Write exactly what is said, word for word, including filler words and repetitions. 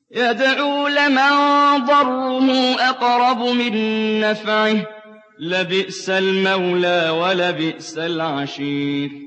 يَدْعُو لَمَن ضَرُّهُ أَقْرَبُ مِن نَّفْعِهِ ۚ لَبِئْسَ الْمَوْلَىٰ وَلَبِئْسَ الْعَشِيرُ